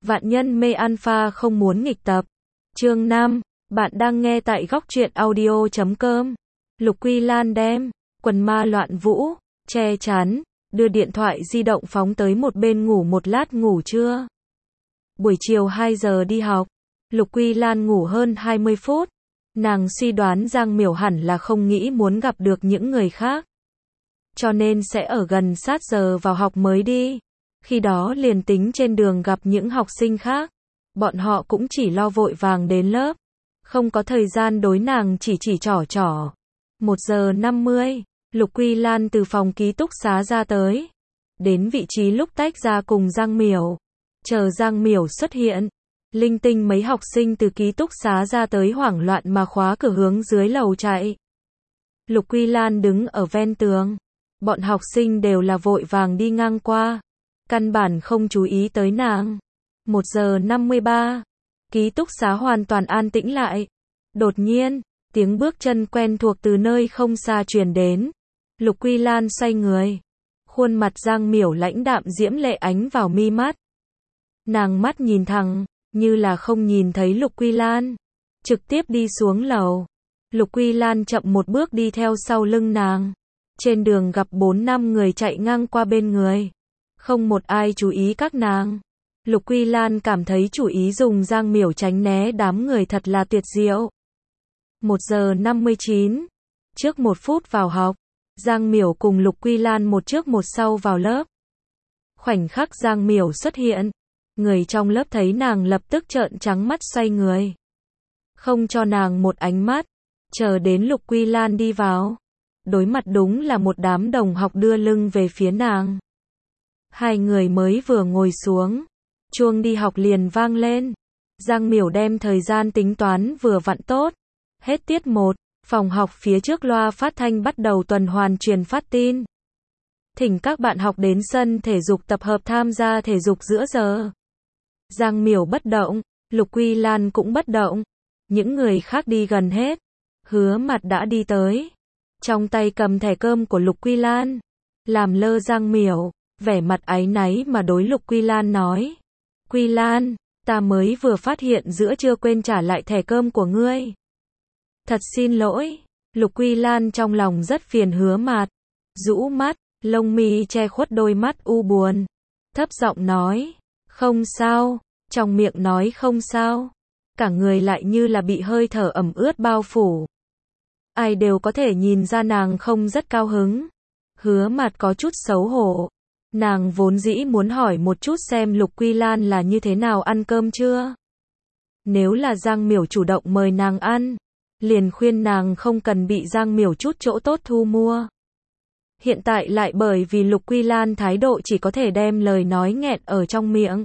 Vạn nhân mê alpha không muốn nghịch tập. Chương 5, bạn đang nghe tại góc truyện audio.com. Lục Quy Lan đem quần ma loạn vũ, che chắn, đưa điện thoại di động phóng tới một bên ngủ một lát. Ngủ trưa. Buổi chiều 2 giờ đi học, Lục Quy Lan ngủ hơn 20 phút. Nàng suy đoán Giang Miểu hẳn là không nghĩ muốn gặp được những người khác, cho nên sẽ ở gần sát giờ vào học mới đi. Khi đó liền tính trên đường gặp những học sinh khác, bọn họ cũng chỉ lo vội vàng đến lớp, không có thời gian đối nàng chỉ trỏ. 1 giờ 50, Lục Quy Lan từ phòng ký túc xá ra tới, đến vị trí lúc tách ra cùng Giang Miểu. Chờ Giang Miểu xuất hiện, linh tinh mấy học sinh từ ký túc xá ra tới hoảng loạn mà khóa cửa hướng dưới lầu chạy. Lục Quy Lan đứng ở ven tường, bọn học sinh đều là vội vàng đi ngang qua, căn bản không chú ý tới nàng. 1 giờ 53, ký túc xá hoàn toàn an tĩnh lại. Đột nhiên, tiếng bước chân quen thuộc từ nơi không xa truyền đến. Lục Quy Lan xoay người, khuôn mặt Giang Miểu lãnh đạm diễm lệ ánh vào mi mắt. Nàng mắt nhìn thẳng, như là không nhìn thấy Lục Quy Lan, trực tiếp đi xuống lầu. Lục Quy Lan chậm một bước đi theo sau lưng nàng. Trên đường gặp 4-5 người chạy ngang qua bên người, không một ai chú ý các nàng. Lục Quy Lan cảm thấy chủ ý dùng Giang Miểu tránh né đám người thật là tuyệt diệu. 1 giờ 59, trước 1 phút vào học, Giang Miểu cùng Lục Quy Lan một trước một sau vào lớp. Khoảnh khắc Giang Miểu xuất hiện, người trong lớp thấy nàng lập tức trợn trắng mắt xoay người, không cho nàng một ánh mắt. Chờ đến Lục Quy Lan đi vào, đối mặt đúng là một đám đồng học đưa lưng về phía nàng. Hai người mới vừa ngồi xuống, chuông đi học liền vang lên. Giang Miểu đem thời gian tính toán vừa vặn tốt. Hết tiết 1, phòng học phía trước loa phát thanh bắt đầu tuần hoàn truyền phát tin. Thỉnh các bạn học đến sân thể dục tập hợp tham gia thể dục giữa giờ. Giang Miểu bất động, Lục Quy Lan cũng bất động. Những người khác đi gần hết. Hứa Mặt đã đi tới, trong tay cầm thẻ cơm của Lục Quy Lan. Làm lơ Giang Miểu, vẻ mặt áy náy mà đối Lục Quy Lan nói: Quy Lan, ta mới vừa phát hiện giữa trưa quên trả lại thẻ cơm của ngươi. Thật xin lỗi. Lục Quy Lan trong lòng rất phiền Hứa Mặt, rũ mắt, lông mi che khuất đôi mắt u buồn, thấp giọng nói: Không sao. Trong miệng nói không sao, cả người lại như là bị hơi thở ẩm ướt bao phủ. Ai đều có thể nhìn ra nàng không rất cao hứng. Hứa Mặt có chút xấu hổ. Nàng vốn dĩ muốn hỏi một chút xem Lục Quy Lan là như thế nào ăn cơm chưa. Nếu là Giang Miểu chủ động mời nàng ăn, liền khuyên nàng không cần bị Giang Miểu chút chỗ tốt thu mua. Hiện tại lại bởi vì Lục Quy Lan thái độ chỉ có thể đem lời nói nghẹn ở trong miệng.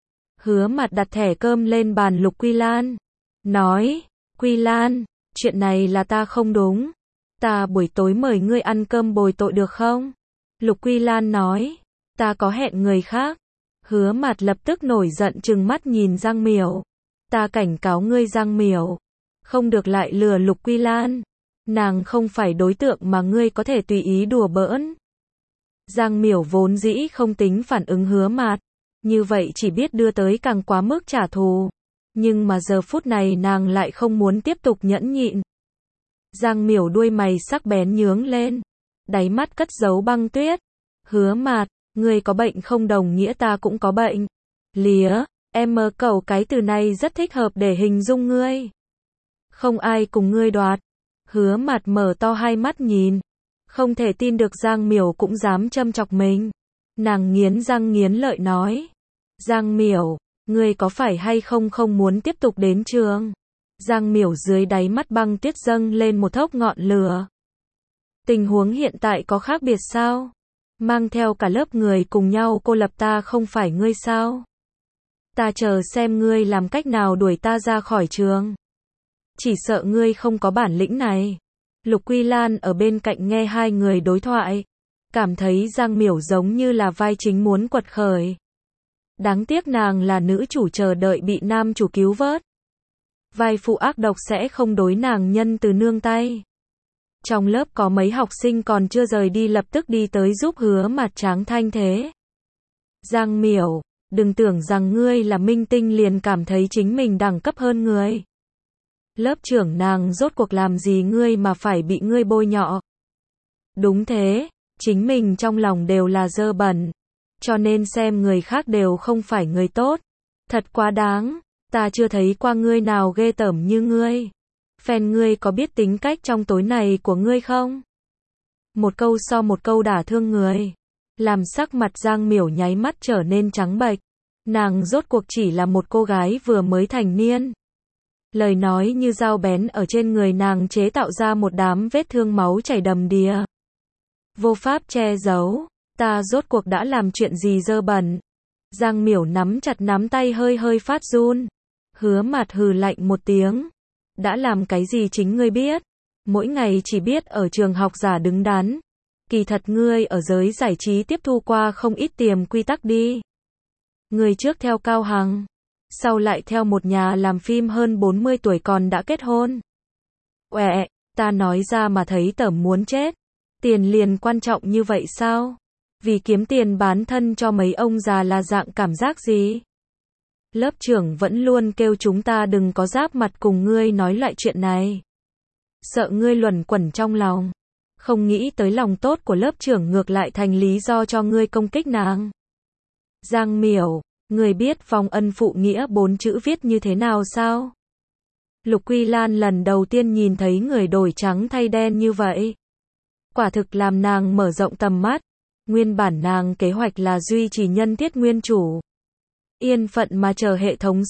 Hứa Mặt đặt thẻ cơm lên bàn Lục Quy Lan, nói: Quy Lan, chuyện này là ta không đúng. Ta buổi tối mời ngươi ăn cơm bồi tội được không? Lục Quy Lan nói: Ta có hẹn người khác. Hứa Mặt lập tức nổi giận trừng mắt nhìn Giang Miểu. Ta cảnh cáo ngươi Giang Miểu, không được lại lừa Lục Quy Lan. Nàng không phải đối tượng mà ngươi có thể tùy ý đùa bỡn. Giang Miểu vốn dĩ không tính phản ứng Hứa Mặt, như vậy chỉ biết đưa tới càng quá mức trả thù. Nhưng mà giờ phút này nàng lại không muốn tiếp tục nhẫn nhịn. Giang Miểu đuôi mày sắc bén nhướng lên, đáy mắt cất giấu băng tuyết. Hứa Mặt, ngươi có bệnh không đồng nghĩa ta cũng có bệnh. Lía, em mơ cẩu cái từ này rất thích hợp để hình dung ngươi. Không ai cùng ngươi đoạt. Hứa Mặt mở to hai mắt nhìn, không thể tin được Giang Miểu cũng dám châm chọc mình. Nàng nghiến răng nghiến lợi nói: Giang Miểu, ngươi có phải hay không muốn tiếp tục đến trường? Giang Miểu dưới đáy mắt băng tuyết dâng lên một thốc ngọn lửa. Tình huống hiện tại có khác biệt sao? Mang theo cả lớp người cùng nhau cô lập ta không phải ngươi sao? Ta chờ xem ngươi làm cách nào đuổi ta ra khỏi trường. Chỉ sợ ngươi không có bản lĩnh này. Lục Quy Lan ở bên cạnh nghe hai người đối thoại, cảm thấy Giang Miểu giống như là vai chính muốn quật khởi. Đáng tiếc nàng là nữ chủ chờ đợi bị nam chủ cứu vớt. Vai phụ ác độc sẽ không đối nàng nhân từ nương tay. Trong lớp có mấy học sinh còn chưa rời đi lập tức đi tới giúp Hứa Mặt tráng thanh thế. Giang Miểu, Đừng tưởng rằng ngươi là minh tinh liền cảm thấy chính mình đẳng cấp hơn người. Lớp trưởng nàng rốt cuộc làm gì ngươi mà phải bị ngươi bôi nhọ. Đúng thế, chính mình trong lòng đều là dơ bẩn. Cho nên xem người khác đều không phải người tốt. Thật quá đáng, ta chưa thấy qua ngươi nào ghê tởm như ngươi. Fan ngươi có biết tính cách trong tối này của ngươi không? Một câu so một câu đả thương người. Làm sắc mặt Giang Miểu nháy mắt trở nên trắng bệch. Nàng rốt cuộc chỉ là một cô gái vừa mới thành niên. Lời nói như dao bén ở trên người nàng chế tạo ra một đám vết thương máu chảy đầm đìa. Vô pháp che giấu, ta rốt cuộc đã làm chuyện gì dơ bẩn. Giang Miểu nắm chặt nắm tay hơi hơi phát run. Hứa Mạt hừ lạnh một tiếng. Đã làm cái gì chính ngươi biết? Mỗi ngày chỉ biết ở trường học giả đứng đắn. Kỳ thật ngươi ở giới giải trí tiếp thu qua không ít tiềm quy tắc đi. Ngươi trước theo Cao Hằng, sau lại theo một nhà làm phim hơn 40 tuổi còn đã kết hôn. Uệ, ta nói ra mà thấy tởm muốn chết. Tiền liền quan trọng như vậy sao? Vì kiếm tiền bán thân cho mấy ông già là dạng cảm giác gì? Lớp trưởng vẫn luôn kêu chúng ta đừng có giáp mặt cùng ngươi nói loại chuyện này. Sợ ngươi luẩn quẩn trong lòng. Không nghĩ tới lòng tốt của lớp trưởng ngược lại thành lý do cho ngươi công kích nàng. Giang Miểu, ngươi biết vong ân phụ nghĩa 4 chữ viết như thế nào sao? Lục Quy Lan lần đầu tiên nhìn thấy người đổi trắng thay đen như vậy. Quả thực làm nàng mở rộng tầm mắt. Nguyên bản nàng kế hoạch là duy trì nhân tiết nguyên chủ. Yên phận mà chờ hệ thống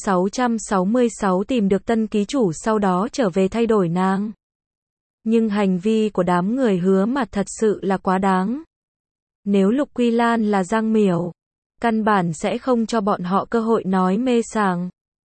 666 tìm được tân ký chủ sau đó trở về thay đổi nàng. Nhưng hành vi của đám người Hứa Mạt thật sự là quá đáng. Nếu Lục Quy Lan là Giang Miểu, căn bản sẽ không cho bọn họ cơ hội nói mê sảng.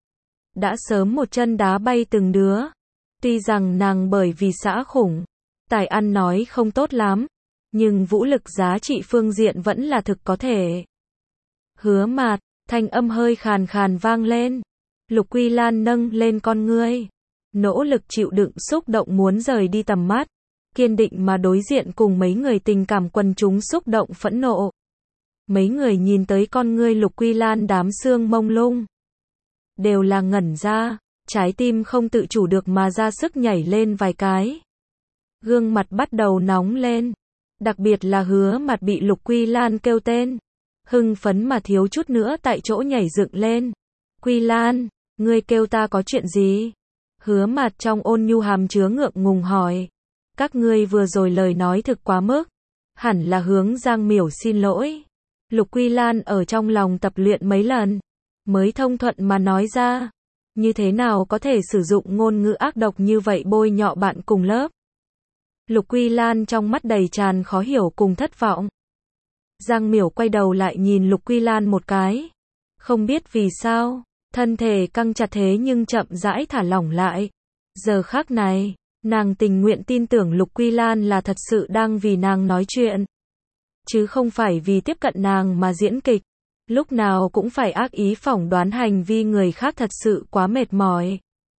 Đã sớm một chân đá bay từng đứa. Tuy rằng nàng bởi vì xã khủng, tài ăn nói không tốt lắm, nhưng vũ lực giá trị phương diện vẫn là thực có thể. Hứa Mạt, thanh âm hơi khàn khàn vang lên. Lục Quy Lan nâng lên con ngươi, nỗ lực chịu đựng xúc động muốn rời đi tầm mắt, kiên định mà đối diện cùng mấy người tình cảm quần chúng xúc động phẫn nộ. Mấy người nhìn tới con ngươi Lục Quy Lan đám xương mông lung, đều là ngẩn ra, trái tim không tự chủ được mà ra sức nhảy lên vài cái. Gương mặt bắt đầu nóng lên, đặc biệt là Hứa Mạt bị Lục Quy Lan kêu tên, hưng phấn mà thiếu chút nữa tại chỗ nhảy dựng lên. Quy Lan, ngươi kêu ta có chuyện gì? Hứa Mạt trong ôn nhu hàm chứa ngượng ngùng hỏi. Các ngươi vừa rồi lời nói thực quá mức. Hẳn là hướng Giang Miểu xin lỗi. Lục Quy Lan ở trong lòng tập luyện mấy lần, mới thông thuận mà nói ra. Như thế nào có thể sử dụng ngôn ngữ ác độc như vậy bôi nhọ bạn cùng lớp? Lục Quy Lan trong mắt đầy tràn khó hiểu cùng thất vọng. Giang Miểu quay đầu lại nhìn Lục Quy Lan một cái. Không biết vì sao, thân thể căng chặt thế nhưng chậm rãi thả lỏng lại. Giờ khắc này, nàng tình nguyện tin tưởng Lục Quy Lan là thật sự đang vì nàng nói chuyện, chứ không phải vì tiếp cận nàng mà diễn kịch. Lúc nào cũng phải ác ý phỏng đoán hành vi người khác thật sự quá mệt mỏi.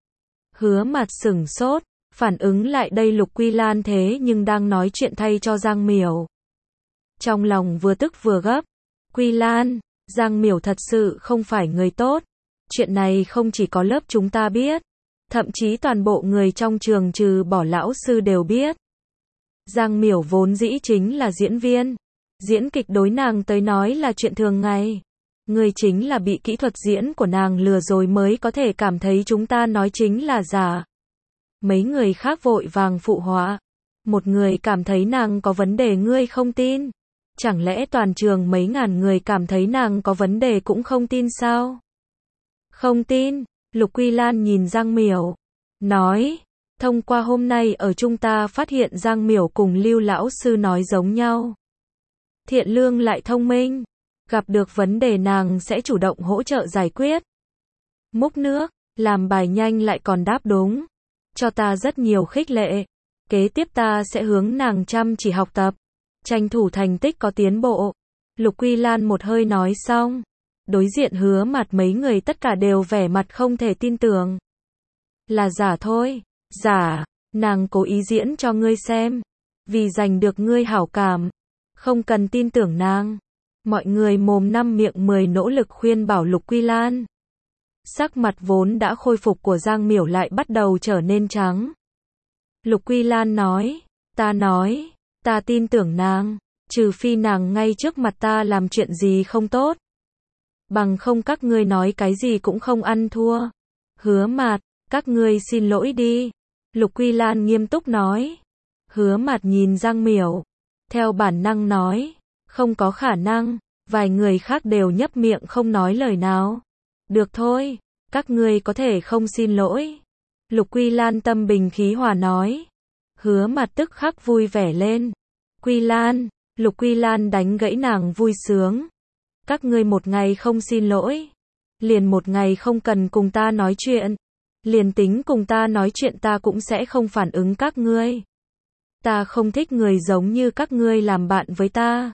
Hứa Mạt sửng sốt, phản ứng lại đây Lục Quy Lan thế nhưng đang nói chuyện thay cho Giang Miểu. Trong lòng vừa tức vừa gấp. Quy Lan, Giang Miểu thật sự không phải người tốt. Chuyện này không chỉ có lớp chúng ta biết, thậm chí toàn bộ người trong trường trừ bỏ lão sư đều biết. Giang Miểu vốn dĩ chính là diễn viên. Diễn kịch đối nàng tới nói là chuyện thường ngày. Người chính là bị kỹ thuật diễn của nàng lừa rồi mới có thể cảm thấy chúng ta nói chính là giả. Mấy người khác vội vàng phụ họa. Một người cảm thấy nàng có vấn đề ngươi không tin. Chẳng lẽ toàn trường mấy ngàn người cảm thấy nàng có vấn đề cũng không tin sao? Không tin. Lục Quy Lan nhìn Giang Miểu, nói, thông qua hôm nay ở chúng ta phát hiện Giang Miểu cùng Lưu lão sư nói giống nhau. Thiện lương lại thông minh, gặp được vấn đề nàng sẽ chủ động hỗ trợ giải quyết. Múc nước, làm bài nhanh lại còn đáp đúng, cho ta rất nhiều khích lệ. Kế tiếp ta sẽ hướng nàng chăm chỉ học tập, tranh thủ thành tích có tiến bộ. Lục Quy Lan một hơi nói xong, đối diện Hứa Mạt mấy người tất cả đều vẻ mặt không thể tin tưởng. Là giả thôi, giả, nàng cố ý diễn cho ngươi xem, vì giành được ngươi hảo cảm, không cần tin tưởng nàng. Mọi người mồm năm miệng 10 nỗ lực khuyên bảo Lục Quy Lan. Sắc mặt vốn đã khôi phục của Giang Miểu lại bắt đầu trở nên trắng. Lục Quy Lan nói, ta tin tưởng nàng, trừ phi nàng ngay trước mặt ta làm chuyện gì không tốt. Bằng không các ngươi nói cái gì cũng không ăn thua. Hứa Mạt, các ngươi xin lỗi đi. Lục Quy Lan nghiêm túc nói. Hứa Mạt nhìn Giang Miểu, theo bản năng nói, không có khả năng. Vài người khác đều nhấp miệng không nói lời nào. Được thôi, các ngươi có thể không xin lỗi. Lục Quy Lan tâm bình khí hòa nói. Hứa Mạt tức khắc vui vẻ lên. Quy Lan, Lục Quy Lan đánh gãy nàng vui sướng. Các ngươi một ngày không xin lỗi, liền một ngày không cần cùng ta nói chuyện. Liền tính cùng ta nói chuyện ta cũng sẽ không phản ứng các ngươi. Ta không thích người giống như các ngươi làm bạn với ta.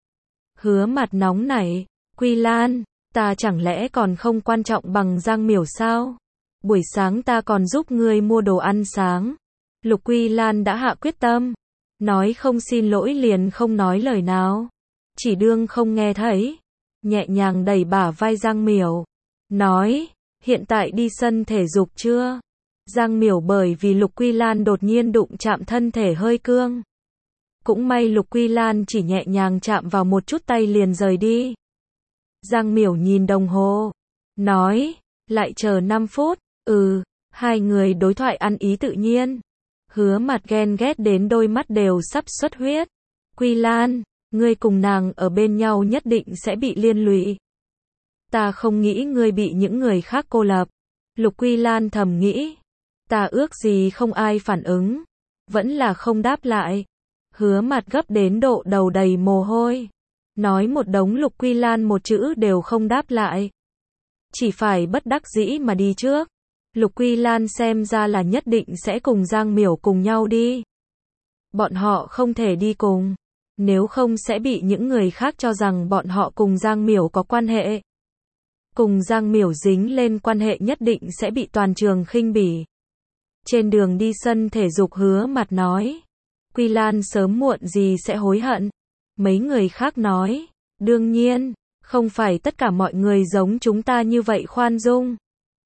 Hứa Mạt nóng nảy, Quy Lan, ta chẳng lẽ còn không quan trọng bằng Giang Miểu sao? Buổi sáng ta còn giúp ngươi mua đồ ăn sáng. Lục Quy Lan đã hạ quyết tâm, nói không xin lỗi liền không nói lời nào. Chỉ đương không nghe thấy, nhẹ nhàng đẩy bả vai Giang Miểu, nói, hiện tại đi sân thể dục chưa? Giang Miểu bởi vì Lục Quy Lan đột nhiên đụng chạm thân thể hơi cương. Cũng may Lục Quy Lan chỉ nhẹ nhàng chạm vào một chút tay liền rời đi. Giang Miểu nhìn đồng hồ, nói, lại chờ 5 phút, hai người đối thoại ăn ý tự nhiên. Hứa Mạt ghen ghét đến đôi mắt đều sắp xuất huyết. Quy Lan, ngươi cùng nàng ở bên nhau nhất định sẽ bị liên lụy. Ta không nghĩ ngươi bị những người khác cô lập. Lục Quy Lan thầm nghĩ. Ta ước gì không ai phản ứng. Vẫn là không đáp lại. Hứa Mạt gấp đến độ đầu đầy mồ hôi. Nói một đống Lục Quy Lan một chữ đều không đáp lại. Chỉ phải bất đắc dĩ mà đi trước. Lục Quy Lan xem ra là nhất định sẽ cùng Giang Miểu cùng nhau đi. Bọn họ không thể đi cùng. Nếu không sẽ bị những người khác cho rằng bọn họ cùng Giang Miểu có quan hệ. Cùng Giang Miểu dính lên quan hệ nhất định sẽ bị toàn trường khinh bỉ. Trên đường đi sân thể dục Hứa Mạt nói. Quy Lan sớm muộn gì sẽ hối hận. Mấy người khác nói. Đương nhiên, không phải tất cả mọi người giống chúng ta như vậy khoan dung.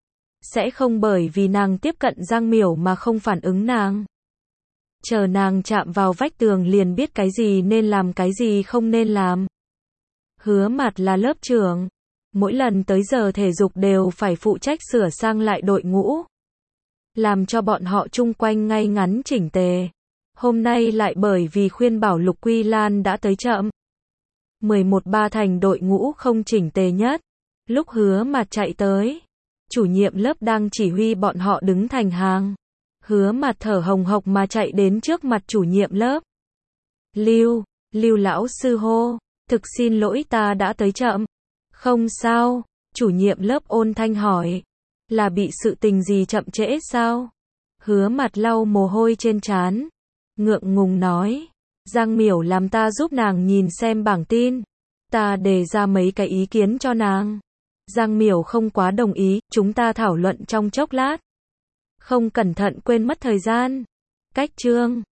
Sẽ không bởi vì nàng tiếp cận Giang Miểu mà không phản ứng nàng. Chờ nàng chạm vào vách tường liền biết cái gì nên làm cái gì không nên làm. Hứa Mạt là lớp trưởng. Mỗi lần tới giờ thể dục đều phải phụ trách sửa sang lại đội ngũ. Làm cho bọn họ chung quanh ngay ngắn chỉnh tề. Hôm nay lại bởi vì khuyên bảo Lục Quy Lan đã tới chậm. 11-3 thành đội ngũ không chỉnh tề nhất. Lúc Hứa Mạt chạy tới, chủ nhiệm lớp đang chỉ huy bọn họ đứng thành hàng. Hứa Mạt thở hồng hộc mà chạy đến trước mặt chủ nhiệm lớp. Lưu lão sư hô, thực xin lỗi ta đã tới chậm. Không sao, chủ nhiệm lớp ôn thanh hỏi. Là bị sự tình gì chậm trễ sao? Hứa Mạt lau mồ hôi trên trán, ngượng ngùng nói. Giang Miểu làm ta giúp nàng nhìn xem bảng tin. Ta đề ra mấy cái ý kiến cho nàng. Giang Miểu không quá đồng ý, chúng ta thảo luận trong chốc lát. Không cẩn thận quên mất thời gian. Cách chương